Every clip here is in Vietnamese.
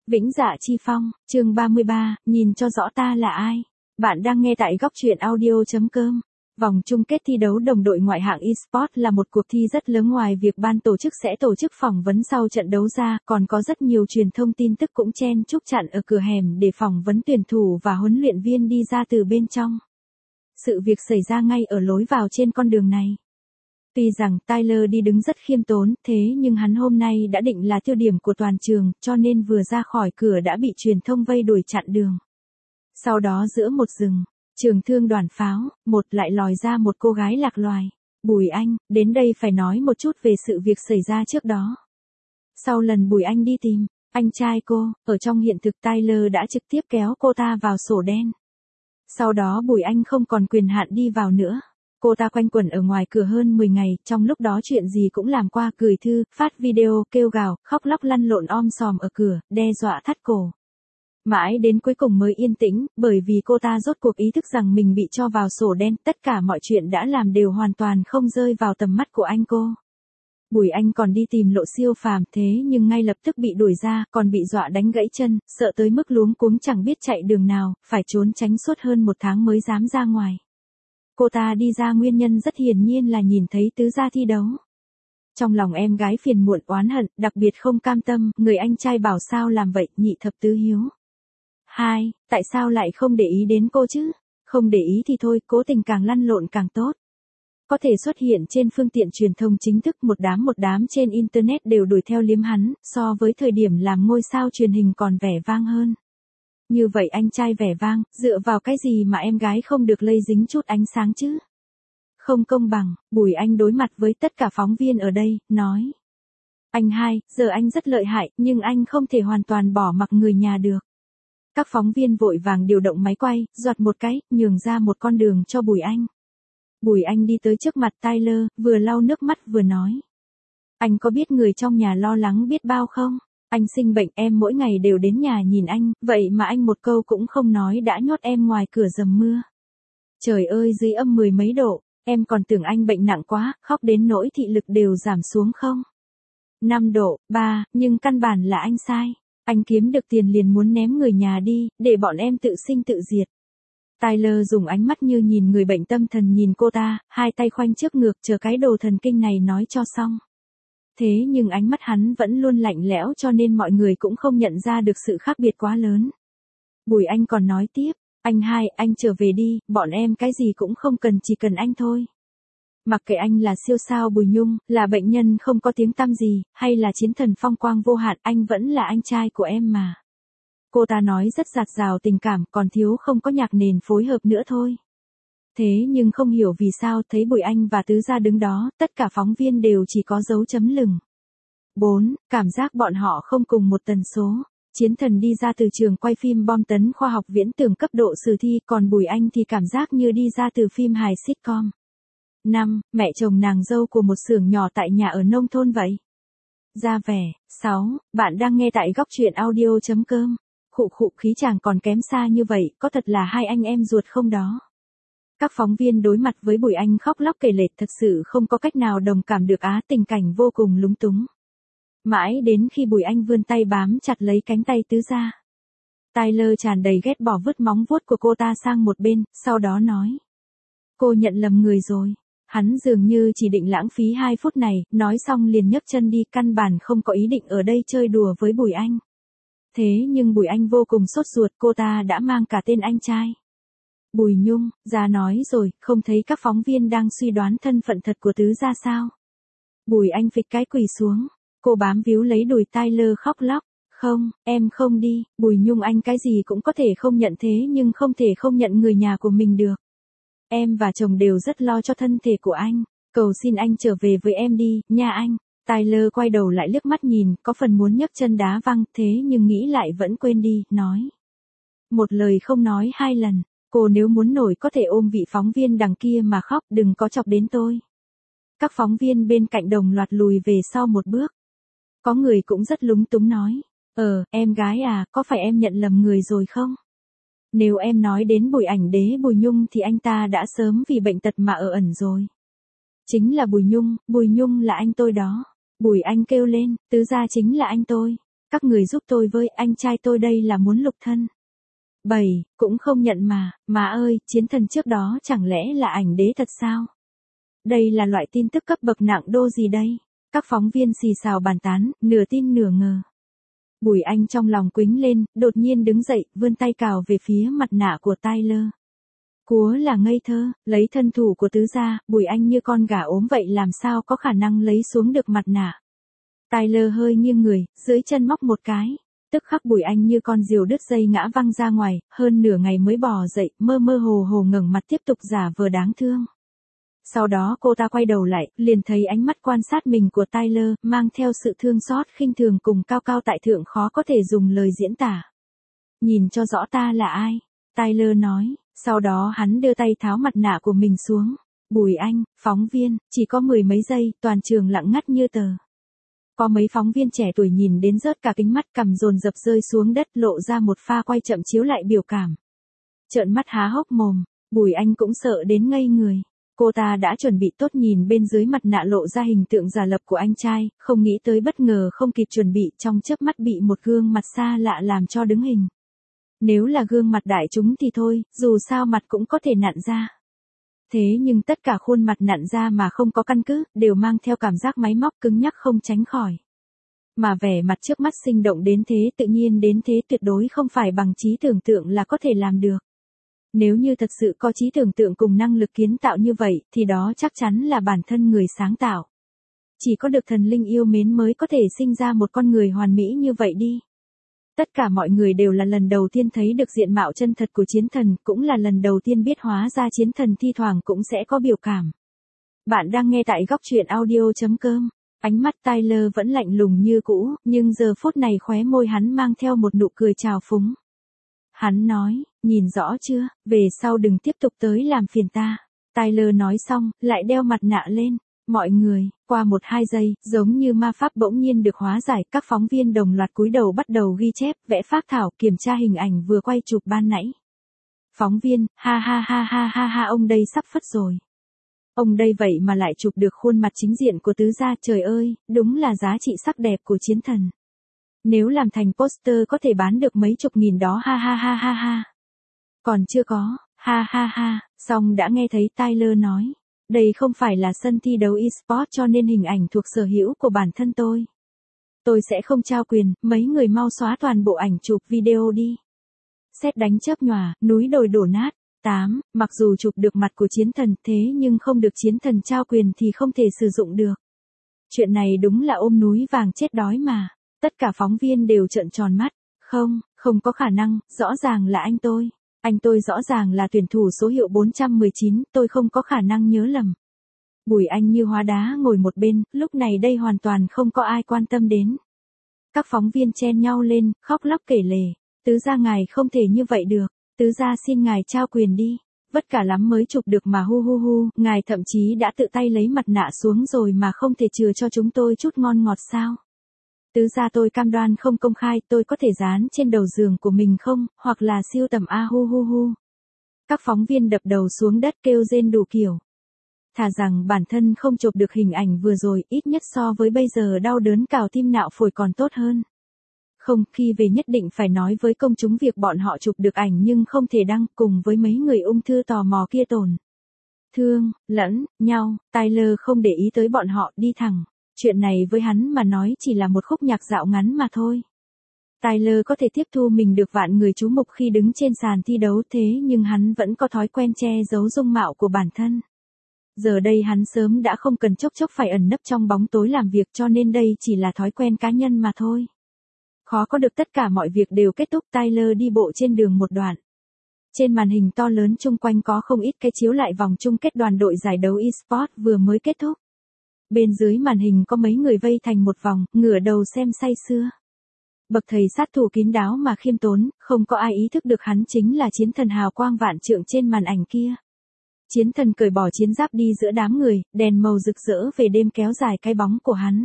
Vĩnh Dạ Chi Phong, chương 33, nhìn cho rõ ta là ai. Bạn đang nghe tại góc truyện audio.com. Vòng chung kết thi đấu đồng đội ngoại hạng eSports là một cuộc thi rất lớn, ngoài việc ban tổ chức sẽ tổ chức phỏng vấn sau trận đấu ra, còn có rất nhiều truyền thông tin tức cũng chen chúc chặn ở cửa hẻm để phỏng vấn tuyển thủ và huấn luyện viên đi ra từ bên trong. Sự việc xảy ra ngay ở lối vào trên con đường này. Tuy rằng Tyler đi đứng rất khiêm tốn, thế nhưng hắn hôm nay đã định là tiêu điểm của toàn trường, cho nên vừa ra khỏi cửa đã bị truyền thông vây đuổi chặn đường. Sau đó giữa một rừng, trường thương đoàn pháo, lại lòi ra một cô gái lạc loài. Bùi Anh, đến đây phải nói một chút về sự việc xảy ra trước đó. Sau lần Bùi Anh đi tìm anh trai cô, ở trong hiện thực Tyler đã trực tiếp kéo cô ta vào sổ đen. Sau đó Bùi Anh không còn quyền hạn đi vào nữa. Cô ta quanh quẩn ở ngoài cửa hơn 10 ngày, trong lúc đó chuyện gì cũng làm qua, gửi thư, phát video, kêu gào, khóc lóc lăn lộn om sòm ở cửa, đe dọa thắt cổ. Mãi đến cuối cùng mới yên tĩnh, bởi vì cô ta rốt cuộc ý thức rằng mình bị cho vào sổ đen, tất cả mọi chuyện đã làm đều hoàn toàn không rơi vào tầm mắt của anh cô. Bùi Anh còn đi tìm Lộ Siêu Phàm, thế nhưng ngay lập tức bị đuổi ra, còn bị dọa đánh gãy chân, sợ tới mức luống cuống chẳng biết chạy đường nào, phải trốn tránh suốt hơn một tháng mới dám ra ngoài. Cô ta đi ra nguyên nhân rất hiển nhiên là nhìn thấy tứ gia thi đấu. Trong lòng em gái phiền muộn oán hận, đặc biệt không cam tâm, người anh trai bảo sao làm vậy, nhị thập tứ hiếu. 2. Tại sao lại không để ý đến cô chứ? Không để ý thì thôi, cố tình càng lăn lộn càng tốt. Có thể xuất hiện trên phương tiện truyền thông chính thức, một đám trên internet đều đuổi theo liếm hắn, so với thời điểm làm ngôi sao truyền hình còn vẻ vang hơn. Như vậy anh trai vẻ vang, dựa vào cái gì mà em gái không được lây dính chút ánh sáng chứ? Không công bằng, Bùi Anh đối mặt với tất cả phóng viên ở đây, nói. Anh hai, giờ anh rất lợi hại, nhưng anh không thể hoàn toàn bỏ mặc người nhà được. Các phóng viên vội vàng điều động máy quay, giọt một cái, nhường ra một con đường cho Bùi Anh. Bùi Anh đi tới trước mặt Tyler, vừa lau nước mắt vừa nói. Anh có biết người trong nhà lo lắng biết bao không? Anh sinh bệnh, em mỗi ngày đều đến nhà nhìn anh, vậy mà anh một câu cũng không nói đã nhốt em ngoài cửa dầm mưa. Trời ơi, dưới âm 10 mấy độ, em còn tưởng anh bệnh nặng quá, khóc đến nỗi thị lực đều giảm xuống không? 5 độ, 3, nhưng căn bản là anh sai. Anh kiếm được tiền liền muốn ném người nhà đi, để bọn em tự sinh tự diệt. Tyler dùng ánh mắt như nhìn người bệnh tâm thần nhìn cô ta, hai tay khoanh trước ngực chờ cái đồ thần kinh này nói cho xong. Thế nhưng ánh mắt hắn vẫn luôn lạnh lẽo cho nên mọi người cũng không nhận ra được sự khác biệt quá lớn. Bùi Anh còn nói tiếp, anh hai, anh trở về đi, bọn em cái gì cũng không cần, chỉ cần anh thôi. Mặc kệ anh là siêu sao Bùi Nhung, là bệnh nhân không có tiếng tăm gì, hay là chiến thần phong quang vô hạn, anh vẫn là anh trai của em mà. Cô ta nói rất dạt dào tình cảm, còn thiếu không có nhạc nền phối hợp nữa thôi. Thế nhưng không hiểu vì sao thấy Bùi Anh và tứ gia đứng đó, tất cả phóng viên đều chỉ có dấu chấm lửng. 4. Cảm giác bọn họ không cùng một tần số. Chiến thần đi ra từ trường quay phim bom tấn khoa học viễn tưởng cấp độ sử thi, còn Bùi Anh thì cảm giác như đi ra từ phim hài sitcom. 5. Mẹ chồng nàng dâu của một xưởng nhỏ tại nhà ở nông thôn vậy. Ra vẻ. 6. Bạn đang nghe tại góc truyện audio.com. Khụ khí chàng còn kém xa như vậy, có thật là hai anh em ruột không đó? Các phóng viên đối mặt với Bùi Anh khóc lóc kể lể, thật sự không có cách nào đồng cảm được tình cảnh vô cùng lúng túng. Mãi đến khi Bùi Anh vươn tay bám chặt lấy cánh tay tứ gia. Tyler tràn đầy ghét bỏ vứt móng vuốt của cô ta sang một bên, sau đó nói. Cô nhận lầm người rồi. Hắn dường như chỉ định lãng phí 2 phút này, nói xong liền nhấc chân đi, căn bản không có ý định ở đây chơi đùa với Bùi Anh. Thế nhưng Bùi Anh vô cùng sốt ruột, cô ta đã mang cả tên anh trai. Bùi Nhung, gia nói rồi, không thấy các phóng viên đang suy đoán thân phận thật của tứ gia sao? Bùi Anh phịch cái quỳ xuống, cô bám víu lấy đùi Tyler khóc lóc. Không, em không đi, Bùi Nhung, anh cái gì cũng có thể không nhận, thế nhưng không thể không nhận người nhà của mình được. Em và chồng đều rất lo cho thân thể của anh, cầu xin anh trở về với em đi, nha anh. Tyler quay đầu lại liếc mắt nhìn, có phần muốn nhấc chân đá văng, thế nhưng nghĩ lại vẫn quên đi, nói. Một lời không nói 2 lần, cô nếu muốn nổi có thể ôm vị phóng viên đằng kia mà khóc, đừng có chọc đến tôi. Các phóng viên bên cạnh đồng loạt lùi về sau một bước. Có người cũng rất lúng túng nói, em gái à, có phải em nhận lầm người rồi không? Nếu em nói đến Bùi ảnh đế Bùi Nhung thì anh ta đã sớm vì bệnh tật mà ở ẩn rồi. Chính là Bùi Nhung là anh tôi đó. Bùi Anh kêu lên, tứ gia chính là anh tôi. Các người giúp tôi với, anh trai tôi đây là muốn lục thân. 7. Cũng không nhận mà ơi, chiến thần trước đó chẳng lẽ là ảnh đế thật sao? Đây là loại tin tức cấp bậc nặng đô gì đây? Các phóng viên xì xào bàn tán, nửa tin nửa ngờ. Bùi Anh trong lòng quĩnh lên, đột nhiên đứng dậy, vươn tay cào về phía mặt nạ của Tyler. Cúa là ngây thơ, lấy thân thủ của tứ gia, Bùi Anh như con gà ốm vậy làm sao có khả năng lấy xuống được mặt nạ. Tyler hơi nghiêng người, dưới chân móc một cái. Tức khắc Bùi Anh như con diều đứt dây ngã văng ra ngoài, hơn nửa ngày mới bò dậy, mơ mơ hồ hồ ngẩng mặt tiếp tục giả vờ đáng thương. Sau đó cô ta quay đầu lại, liền thấy ánh mắt quan sát mình của Tyler, mang theo sự thương xót khinh thường cùng cao cao tại thượng khó có thể dùng lời diễn tả. Nhìn cho rõ ta là ai, Tyler nói, sau đó hắn đưa tay tháo mặt nạ của mình xuống. Bùi Anh, phóng viên, chỉ có 10 mấy giây, toàn trường lặng ngắt như tờ. Có mấy phóng viên trẻ tuổi nhìn đến rớt cả kính mắt, cằm dồn dập rơi xuống đất, lộ ra một pha quay chậm chiếu lại biểu cảm. Trợn mắt há hốc mồm, Bùi Anh cũng sợ đến ngây người. Cô ta đã chuẩn bị tốt nhìn bên dưới mặt nạ lộ ra hình tượng giả lập của anh trai, không nghĩ tới bất ngờ không kịp chuẩn bị, trong chớp mắt bị một gương mặt xa lạ làm cho đứng hình. Nếu là gương mặt đại chúng thì thôi, dù sao mặt cũng có thể nặn ra. Thế nhưng tất cả khuôn mặt nặn ra mà không có căn cứ, đều mang theo cảm giác máy móc cứng nhắc không tránh khỏi. Mà vẻ mặt trước mắt sinh động đến thế, tự nhiên đến thế, tuyệt đối không phải bằng trí tưởng tượng là có thể làm được. Nếu như thật sự có trí tưởng tượng cùng năng lực kiến tạo như vậy, thì đó chắc chắn là bản thân người sáng tạo. Chỉ có được thần linh yêu mến mới có thể sinh ra một con người hoàn mỹ như vậy đi. Tất cả mọi người đều là lần đầu tiên thấy được diện mạo chân thật của chiến thần, cũng là lần đầu tiên biết hóa ra chiến thần thi thoảng cũng sẽ có biểu cảm. Bạn đang nghe tại góc truyện audio.com. Ánh mắt Tyler vẫn lạnh lùng như cũ, nhưng giờ phút này khóe môi hắn mang theo một nụ cười trào phúng. Hắn nói, nhìn rõ chưa, về sau đừng tiếp tục tới làm phiền ta. Tyler nói xong, lại đeo mặt nạ lên. Mọi người, qua 1-2 giây, giống như ma pháp bỗng nhiên được hóa giải, các phóng viên đồng loạt cúi đầu bắt đầu ghi chép, vẽ phác thảo, kiểm tra hình ảnh vừa quay chụp ban nãy. Phóng viên, ha ha ha ha ha ha, ông đây sắp phất rồi. Ông đây vậy mà lại chụp được khuôn mặt chính diện của tứ gia, trời ơi, đúng là giá trị sắc đẹp của chiến thần. Nếu làm thành poster có thể bán được mấy chục nghìn đó, ha ha ha ha ha. Còn chưa có, ha ha ha, xong đã nghe thấy Tyler nói. Đây không phải là sân thi đấu eSports cho nên hình ảnh thuộc sở hữu của bản thân tôi. Tôi sẽ không trao quyền, mấy người mau xóa toàn bộ ảnh chụp video đi. Sét đánh chớp nhòa, núi đồi đổ nát. 8. Mặc dù chụp được mặt của chiến thần thế nhưng không được chiến thần trao quyền thì không thể sử dụng được. Chuyện này đúng là ôm núi vàng chết đói mà. Tất cả phóng viên đều trợn tròn mắt. Không có khả năng, rõ ràng là anh tôi. Anh tôi rõ ràng là tuyển thủ số hiệu 419, tôi không có khả năng nhớ lầm. Bùi Anh như hóa đá ngồi một bên, lúc này đây hoàn toàn không có ai quan tâm đến. Các phóng viên chen nhau lên, khóc lóc kể lể. Tứ gia ngài không thể như vậy được, tứ gia xin ngài trao quyền đi. Vất cả lắm mới chụp được mà hu hu hu, ngài thậm chí đã tự tay lấy mặt nạ xuống rồi mà không thể chừa cho chúng tôi chút ngon ngọt sao. Tứ gia tôi cam đoan không công khai, tôi có thể dán trên đầu giường của mình không, hoặc là siêu tầm a hu hu hu. Các phóng viên đập đầu xuống đất kêu rên đủ kiểu. Thà rằng bản thân không chụp được hình ảnh vừa rồi, ít nhất so với bây giờ đau đớn cào tim nạo phổi còn tốt hơn. Không, khi về nhất định phải nói với công chúng việc bọn họ chụp được ảnh nhưng không thể đăng, cùng với mấy người ung thư tò mò kia tổn thương lẫn nhau. Tyler không để ý tới bọn họ, đi thẳng. Chuyện này với hắn mà nói chỉ là một khúc nhạc dạo ngắn mà thôi. Tyler có thể tiếp thu mình được vạn người chú mục khi đứng trên sàn thi đấu, thế nhưng hắn vẫn có thói quen che giấu dung mạo của bản thân. Giờ đây hắn sớm đã không cần chốc chốc phải ẩn nấp trong bóng tối làm việc, cho nên đây chỉ là thói quen cá nhân mà thôi. Khó có được tất cả mọi việc đều kết thúc. Tyler đi bộ trên đường một đoạn. Trên màn hình to lớn chung quanh có không ít cái chiếu lại vòng chung kết đoàn đội giải đấu eSports vừa mới kết thúc. Bên dưới màn hình có mấy người vây thành một vòng, ngửa đầu xem say sưa. Bậc thầy sát thủ kín đáo mà khiêm tốn, không có ai ý thức được hắn chính là chiến thần hào quang vạn trượng trên màn ảnh kia. Chiến thần cởi bỏ chiến giáp đi giữa đám người, đèn màu rực rỡ về đêm kéo dài cái bóng của hắn.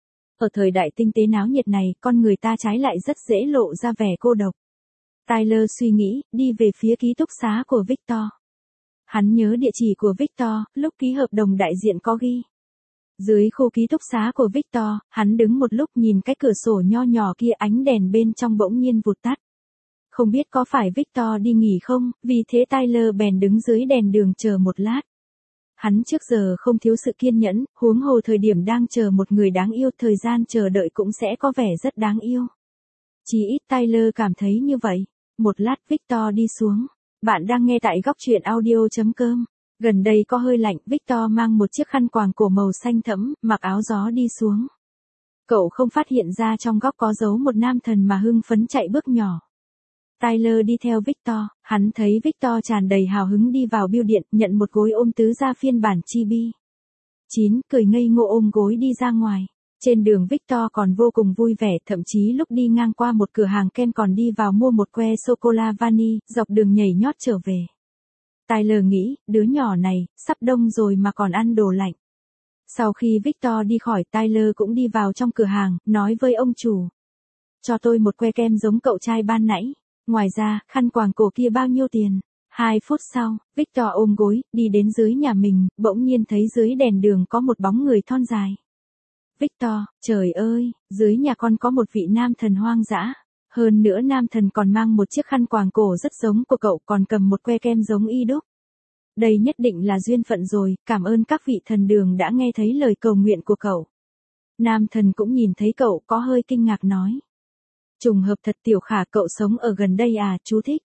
Ở thời đại tinh tế náo nhiệt này, con người ta trái lại rất dễ lộ ra vẻ cô độc. Tyler suy nghĩ, đi về phía ký túc xá của Victor. Hắn nhớ địa chỉ của Victor, lúc ký hợp đồng đại diện có ghi. Dưới khu ký túc xá của Victor, hắn đứng một lúc nhìn cái cửa sổ nho nhỏ kia, ánh đèn bên trong bỗng nhiên vụt tắt. Không biết có phải Victor đi nghỉ không, vì thế Tyler bèn đứng dưới đèn đường chờ một lát. Hắn trước giờ không thiếu sự kiên nhẫn, huống hồ thời điểm đang chờ một người đáng yêu, thời gian chờ đợi cũng sẽ có vẻ rất đáng yêu. Chỉ ít Tyler cảm thấy như vậy. Một lát Victor đi xuống. Bạn đang nghe tại góc truyện audio.com. Gần đây có hơi lạnh, Victor mang một chiếc khăn quàng cổ màu xanh thẫm, mặc áo gió đi xuống. Cậu không phát hiện ra trong góc có giấu một nam thần mà hưng phấn chạy bước nhỏ. Tyler đi theo Victor, hắn thấy Victor tràn đầy hào hứng đi vào bưu điện, nhận một gối ôm tứ gia phiên bản chibi. 9, cười ngây ngô ôm gối đi ra ngoài. Trên đường Victor còn vô cùng vui vẻ, thậm chí lúc đi ngang qua một cửa hàng kem còn đi vào mua một que sô-cô-la vani, dọc đường nhảy nhót trở về. Tyler nghĩ, đứa nhỏ này, sắp đông rồi mà còn ăn đồ lạnh. Sau khi Victor đi khỏi, Tyler cũng đi vào trong cửa hàng, nói với ông chủ. Cho tôi một que kem giống cậu trai ban nãy. Ngoài ra, khăn quàng cổ kia bao nhiêu tiền? 2 phút sau, Victor ôm gối, đi đến dưới nhà mình, bỗng nhiên thấy dưới đèn đường có một bóng người thon dài. Victor, trời ơi, dưới nhà con có một vị nam thần hoang dã. Hơn nữa nam thần còn mang một chiếc khăn quàng cổ rất giống của cậu, còn cầm một que kem giống y đúc. Đây nhất định là duyên phận rồi, cảm ơn các vị thần đường đã nghe thấy lời cầu nguyện của cậu. Nam thần cũng nhìn thấy cậu, có hơi kinh ngạc nói. Trùng hợp thật, Tiểu Khả, cậu sống ở gần đây à, chú thích.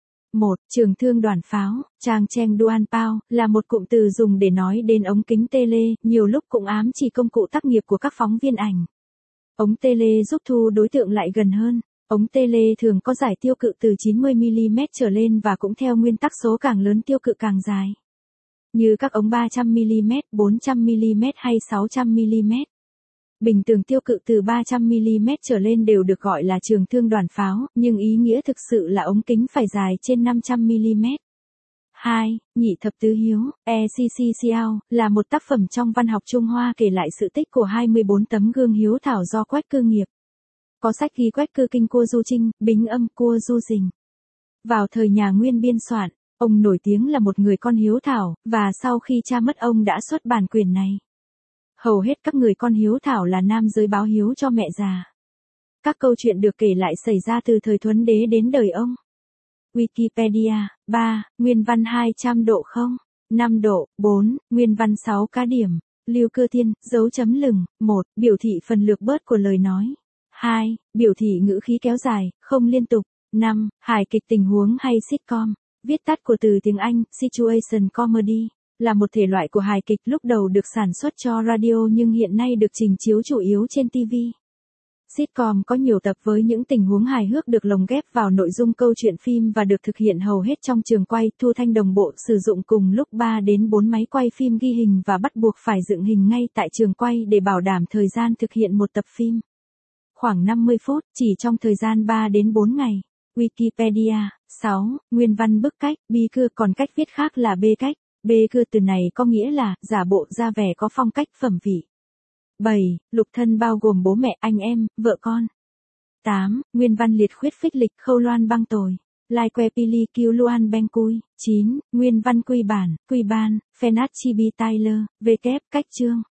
1. Trường thương đoàn pháo, Trang Cheng Duan Pao, là một cụm từ dùng để nói đến ống kính tele, nhiều lúc cũng ám chỉ công cụ tác nghiệp của các phóng viên ảnh. Ống tele giúp thu đối tượng lại gần hơn. Ống tele thường có giải tiêu cự từ 90mm trở lên và cũng theo nguyên tắc số càng lớn tiêu cự càng dài. Như các ống 300mm, 400mm hay 600mm. Bình thường tiêu cự từ 300mm trở lên đều được gọi là trường thương đoàn pháo, nhưng ý nghĩa thực sự là ống kính phải dài trên 500mm. 2. Nhị thập tứ hiếu, ECCCL, là một tác phẩm trong văn học Trung Hoa kể lại sự tích của 24 tấm gương hiếu thảo do Quách Cư nghiệp. Có sách ghi Quách Cư kinh Cua Du Trinh, Bính Âm Cua Du Dình. Vào thời nhà Nguyên biên soạn, ông nổi tiếng là một người con hiếu thảo, và sau khi cha mất ông đã xuất bản quyển này. Hầu hết các người con hiếu thảo là nam giới báo hiếu cho mẹ già. Các câu chuyện được kể lại xảy ra từ thời Thuấn Đế đến đời ông. Wikipedia. 3. Nguyên văn 200 độ 0. 5 độ. 4. Nguyên văn 6 cá điểm. Lưu Cơ Thiên, dấu chấm lửng. 1. Biểu thị phần lược bớt của lời nói. 2. Biểu thị ngữ khí kéo dài, không liên tục. 5. Hài kịch tình huống hay sitcom. Viết tắt của từ tiếng Anh, situation comedy. Là một thể loại của hài kịch lúc đầu được sản xuất cho radio nhưng hiện nay được trình chiếu chủ yếu trên TV. Sitcom có nhiều tập với những tình huống hài hước được lồng ghép vào nội dung câu chuyện phim và được thực hiện hầu hết trong trường quay, thu thanh đồng bộ, sử dụng cùng lúc 3 đến 4 máy quay phim ghi hình và bắt buộc phải dựng hình ngay tại trường quay để bảo đảm thời gian thực hiện một tập phim. Khoảng 50 phút, chỉ trong thời gian 3 đến 4 ngày. Wikipedia. 6. Nguyên văn bức cách, bi cưa, còn cách viết khác là bê cách. Bê cưa từ này có nghĩa là giả bộ ra vẻ có phong cách phẩm vị. 7. Lục thân bao gồm bố mẹ, anh em, vợ con. 8. Nguyên văn liệt khuyết phích lịch, khâu loan băng tồi. Lai que pili kiêu luan beng cui. 9. Nguyên văn quy bản, quy ban, phenat chibi Tyler, v kép, cách chương.